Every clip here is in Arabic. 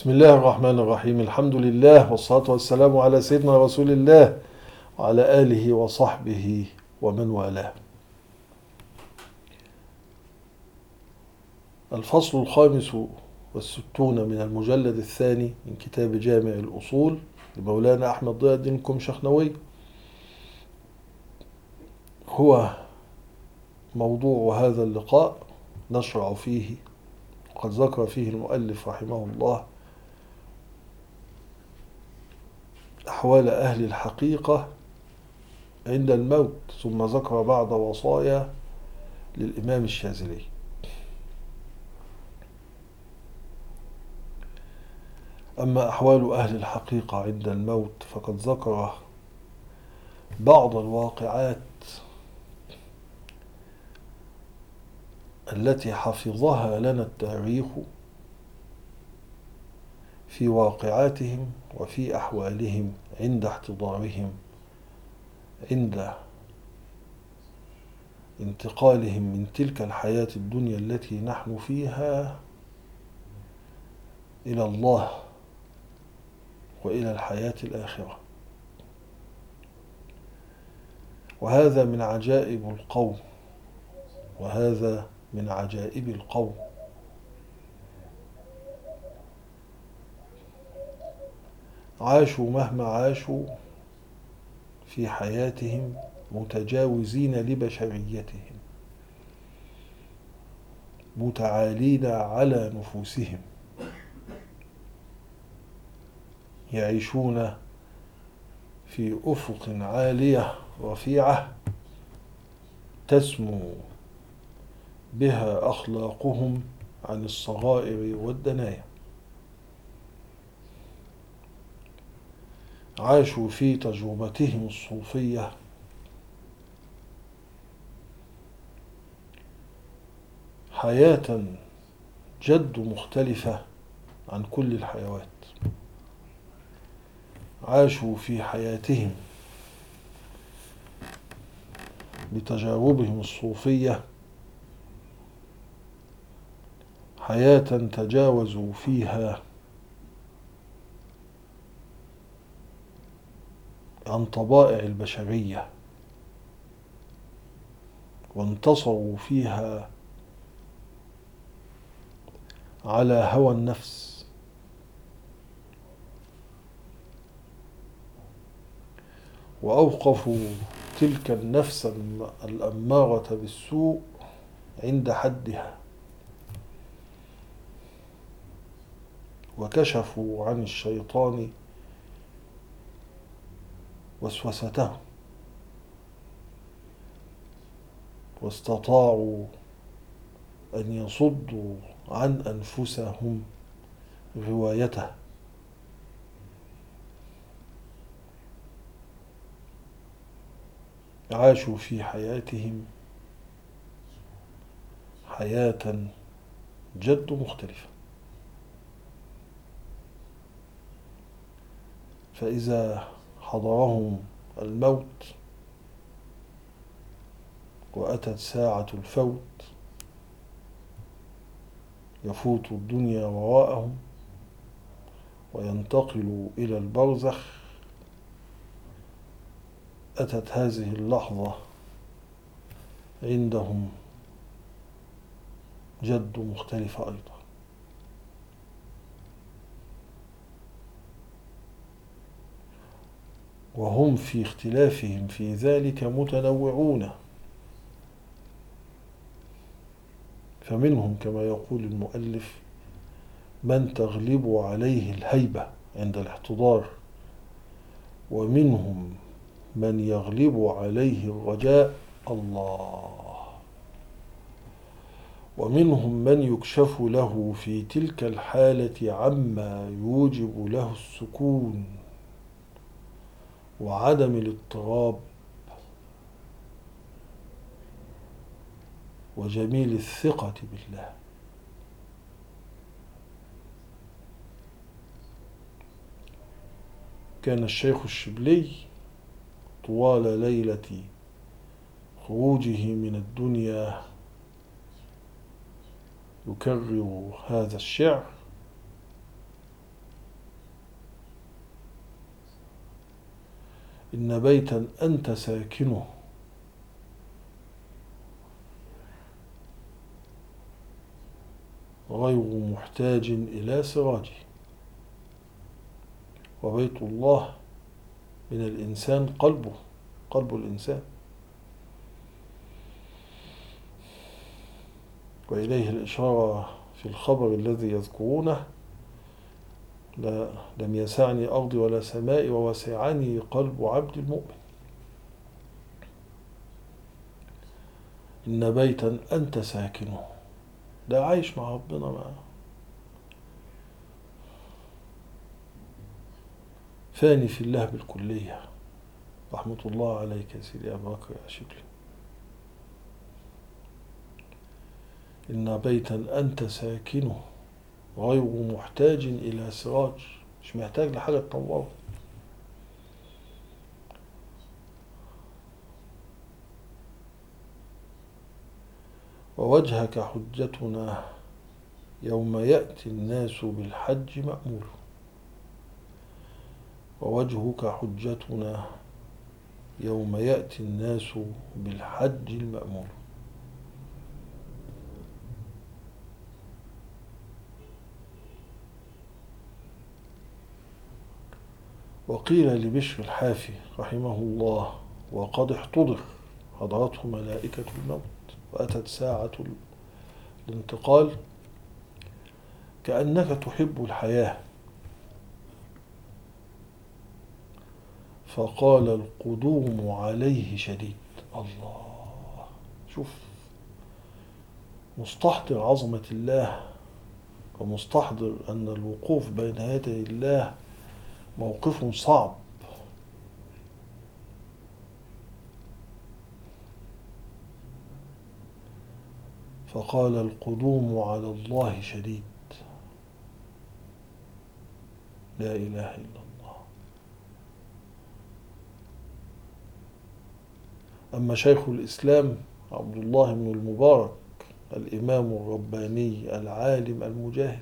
بسم الله الرحمن الرحيم. الحمد لله والصلاة والسلام على سيدنا رسول الله وعلى آله وصحبه ومن والاه. الفصل الخامس والستون من المجلد الثاني من كتاب جامع الأصول لمولانا أحمد ضياء الدين كمشخنوي هو موضوع هذا اللقاء. نشرع فيه وقد ذكر فيه المؤلف رحمه الله أحوال أهل الحقيقة عند الموت، ثم ذكر بعض وصايا للإمام الشاذلي. أما أحوال أهل الحقيقة عند الموت فقد ذكر بعض الواقعات التي حفظها لنا التاريخ في واقعاتهم وفي أحوالهم عند احتضارهم، عند انتقالهم من تلك الحياة الدنيا التي نحن فيها إلى الله وإلى الحياة الآخرة. وهذا من عجائب القوم، وهذا من عجائب القوم. عاشوا مهما عاشوا في حياتهم متجاوزين لبشريتهم، متعالين على نفوسهم، يعيشون في أفق عالية رفيعة تسمو بها أخلاقهم عن الصغائر والدنايا. عاشوا في تجربتهم الصوفية حياة جد مختلفة عن كل الحيوات. عاشوا في حياتهم بتجاربهم الصوفية حياة تجاوزوا فيها عن طبائع البشرية، وانتصروا فيها على هوى النفس، وأوقفوا تلك النفس الأمارة بالسوء عند حدها، وكشفوا عن الشيطان وسوسته، واستطاعوا أن يصدوا عن أنفسهم غوايته. عاشوا في حياتهم حياة جد مختلفة. فإذا حضرهم الموت وأتت ساعة الفوت يفوت الدنيا وراءهم وينتقلوا إلى البرزخ، أتت هذه اللحظة عندهم جد مختلفة أيضا. وهم في اختلافهم في ذلك متنوعون، فمنهم كما يقول المؤلف من تغلب عليه الهيبة عند الاحتضار، ومنهم من يغلب عليه الرجاء الله، ومنهم من يكشف له في تلك الحالة عما يوجب له السكون وعدم الاضطراب وجميل الثقة بالله. كان الشيخ الشبلي طوال ليلة خروجه من الدنيا يكرر هذا الشعر: إن بيتا أنت ساكنه غير محتاج إلى سراج. وبيت الله من الإنسان قلبه، قلب الإنسان، وإليه الإشارة في الخبر الذي يذكرونه: لم يسعني أرضي ولا سمائي ووسعني قلب عبد المؤمن. إن بيتا أنت ساكنه، ده عايش مع ربنا معه، فاني في الله بالكلية. رحمة الله عليك يا سيدي أبو بكر يا شكري. إن بيتا أنت ساكنه غير محتاج إلى سراج، مش محتاج لحاجة تنوره. ووجهك حجتنا يوم يأتي الناس بالحج مأمول. ووجهك حجتنا يوم يأتي الناس بالحج المأمول. وقيل لبشر الحافي رحمه الله وقد احتضر، حضرته ملائكة الموت وأتت ساعة الانتقال: كأنك تحب الحياة. فقال: القدوم عليه شديد. الله، شوف، مستحضر عظمة الله ومستحضر أن الوقوف بين يدي الله موقف صعب. فقال: القدوم على الله شديد. لا إله إلا الله. أما شيخ الإسلام عبد الله بن المبارك الإمام الرباني العالم المجاهد،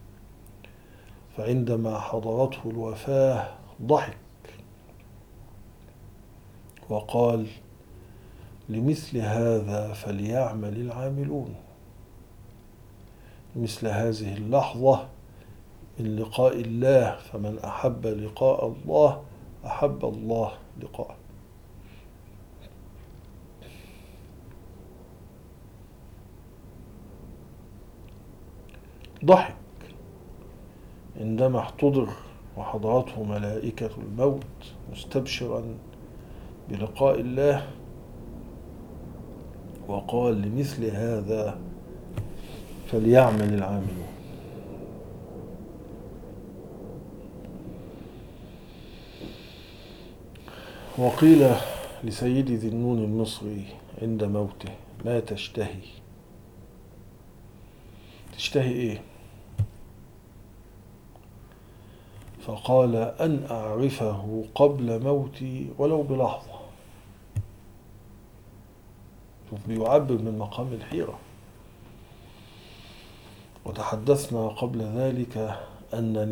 فعندما حضرته الوفاة ضحك وقال: لمثل هذا فليعمل العاملون. مثل هذه اللحظة من لقاء الله، فمن أحب لقاء الله أحب الله لقاءه. ضحك عندما احتضر وحضرته ملائكة الموت مستبشرا بلقاء الله، وقال: لمثل هذا فليعمل العاملون. وقيل لسيدي ذي النون المصري عند موته: ما تشتهي؟ تشتهي ايه؟ فقال: أن أعرفه قبل موتي ولو بلحظة. بيعبر من مقام الحيرة. وتحدثنا قبل ذلك أن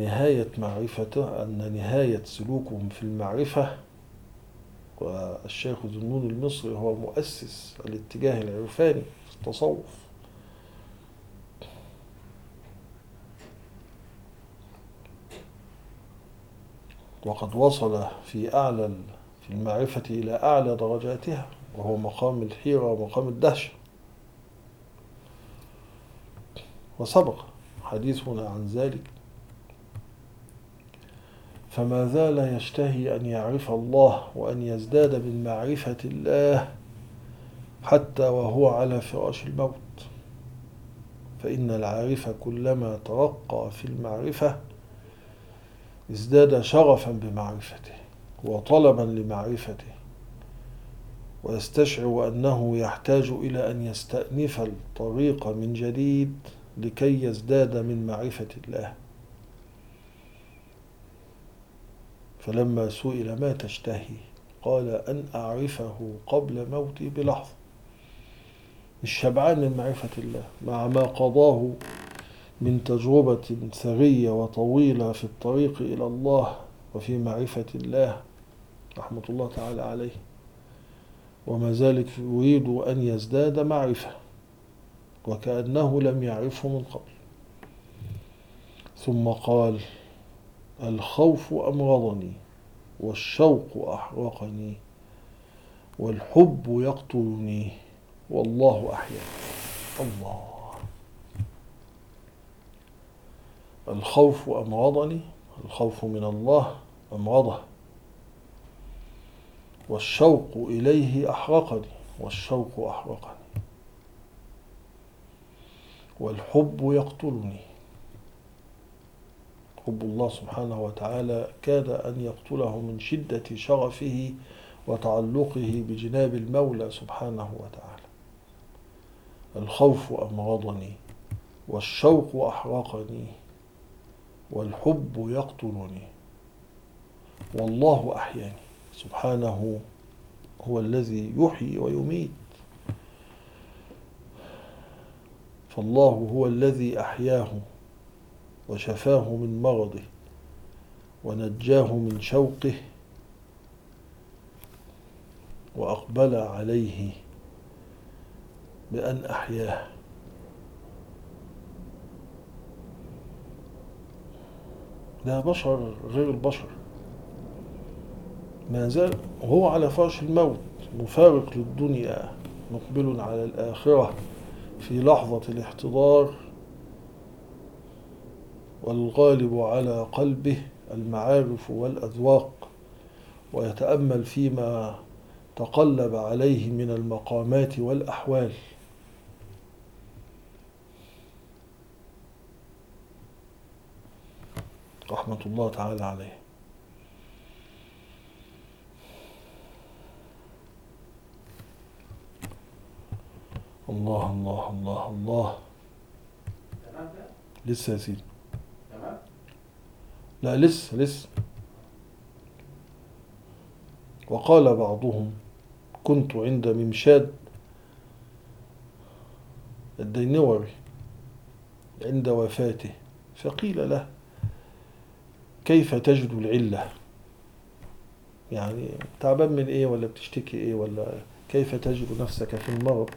نهاية سلوكهم في المعرفة، والشيخ ذو النون المصري هو مؤسس الاتجاه العرفاني في التصوف، وقد وصل في المعرفة إلى أعلى درجاتها، وهو مقام الحيرة ومقام الدهشة. وسبق حديثنا عن ذلك. فما زال يشتهي أن يعرف الله وأن يزداد من معرفة الله حتى وهو على فراش الموت. فإن العارف كلما ترقى في المعرفة ازداد شغفا بمعرفته وطلبا لمعرفته، ويستشعر أنه يحتاج إلى أن يستأنف الطريق من جديد لكي يزداد من معرفة الله. فلما سئل: ما تشتهي؟ قال: أن أعرفه قبل موتي بلحظة. مش شبعان من معرفة الله مع ما قضاه من تجربة ثرية وطويلة في الطريق إلى الله وفي معرفة الله رحمة الله تعالى عليه، وما ذلك يريد أن يزداد معرفة وكأنه لم يعرفه من قبل. ثم قال: الخوف أمرضني، والشوق أحرقني، والحب يقتلني، والله أحياني. الله. الخوف أمرضني، الخوف من الله أمرضه، والشوق إليه أحرقني، والشوق أحرقني، والحب يقتلني. حب الله سبحانه وتعالى كاد أن يقتله من شدة شغفه وتعلقه بجناب المولى سبحانه وتعالى. الخوف أمرضني، والشوق أحرقني، والحب يقتلني، والله أحياني. سبحانه هو الذي يحيي ويميت، فالله هو الذي أحياه وشفاه من مرضه ونجاه من شوقه وأقبل عليه بأن أحياه. ده بشر غير البشر، ما زال هو على فرش الموت، مفارق للدنيا، مقبل على الآخرة في لحظة الاحتضار، والغالب على قلبه المعارف والأذواق، ويتأمل فيما تقلب عليه من المقامات والأحوال. رحمة الله تعالى عليه. الله الله الله الله. لسه يا سيدي؟ لا، لسه. وقال بعضهم: كنت عند ممشاد الدينوري عند وفاته، فقيل له: كيف تجد العلة؟ يعني تعبان من ايه، ولا بتشتكي ايه، ولا كيف تجد نفسك في المرض؟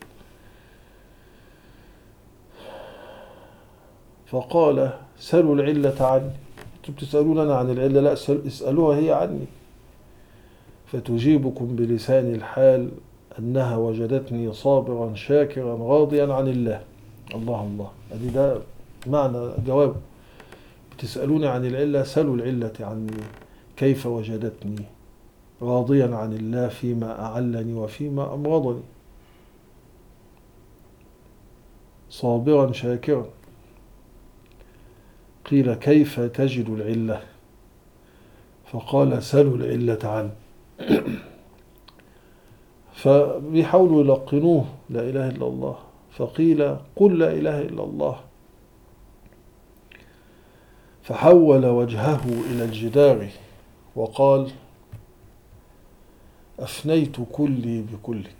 فقال: سلوا العلة عني. انتم بتسألوننا عن العلة؟ لا، اسألوها هي عني، فتجيبكم بلسان الحال أنها وجدتني صابرا شاكرا راضيا عن الله. الله الله. أدي ده معنى جواب. بتسألوني عن العلة، سلوا العلة عني، كيف وجدتني راضيا عن الله فيما أعلني وفيما أمرضني، صابرا شاكرا. قيل: كيف تجد العلة؟ فقال: سلوا العلة عني. فبيحاولوا يلقنوه لا إله إلا الله، فقيل: قل لا إله إلا الله. فحول وجهه إلى الجدار وقال: أفنيت كلي بكلك.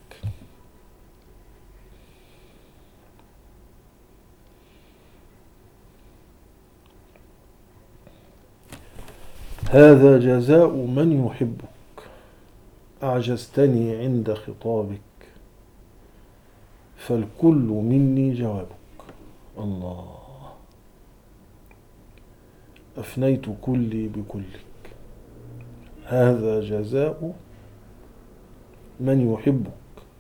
هذا جزاء من يحبك، أعجزتني عند خطابك، فالكل مني جوابك. الله. أفنيت كلي بكلك، هذا جزاء من يحبك،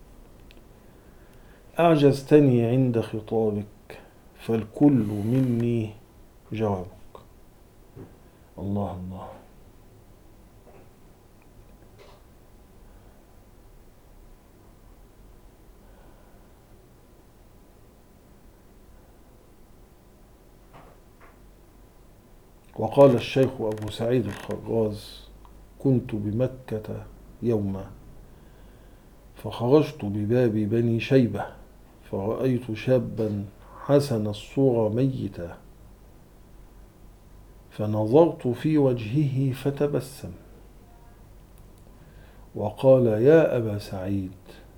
أعجزتني عند خطابك، فالكل مني جوابك. الله الله. وقال الشيخ أبو سعيد الخراز: كنت بمكة يوما، فخرجت بباب بني شيبة، فرأيت شابا حسن الصورة ميتا، فنظرت في وجهه فتبسم وقال: يا أبا سعيد،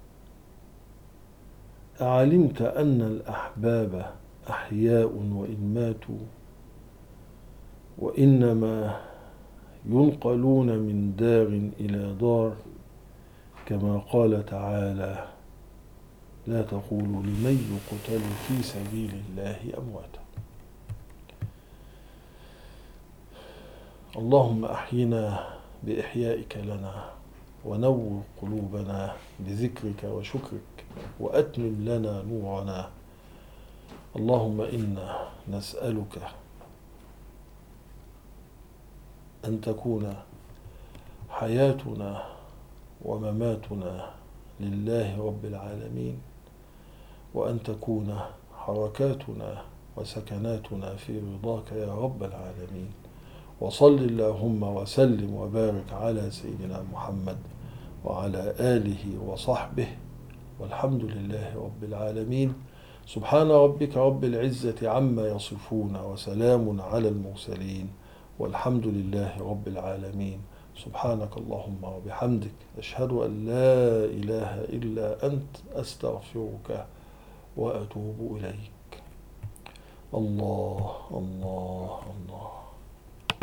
أعلمت أن الأحباب أحياء وإن ماتوا، وإنما ينقلون من دار إلى دار، كما قال تعالى: لا تقولوا لمن يقتل في سبيل الله أمواتا. اللهم أحينا بإحيائك لنا، ونور قلوبنا بذكرك وشكرك، وأتمم لنا نورنا. اللهم إنا نسألك أن تكون حياتنا ومماتنا لله رب العالمين، وأن تكون حركاتنا وسكناتنا في رضاك يا رب العالمين. وصل اللهم وسلم وبارك على سيدنا محمد وعلى آله وصحبه، والحمد لله رب العالمين. سبحان ربك رب العزة عما يصفون، وسلام على المرسلين، والحمد لله رب العالمين. سبحانك اللهم وبحمدك، أشهد أن لا إله إلا أنت، أستغفرك وأتوب إليك. الله الله الله.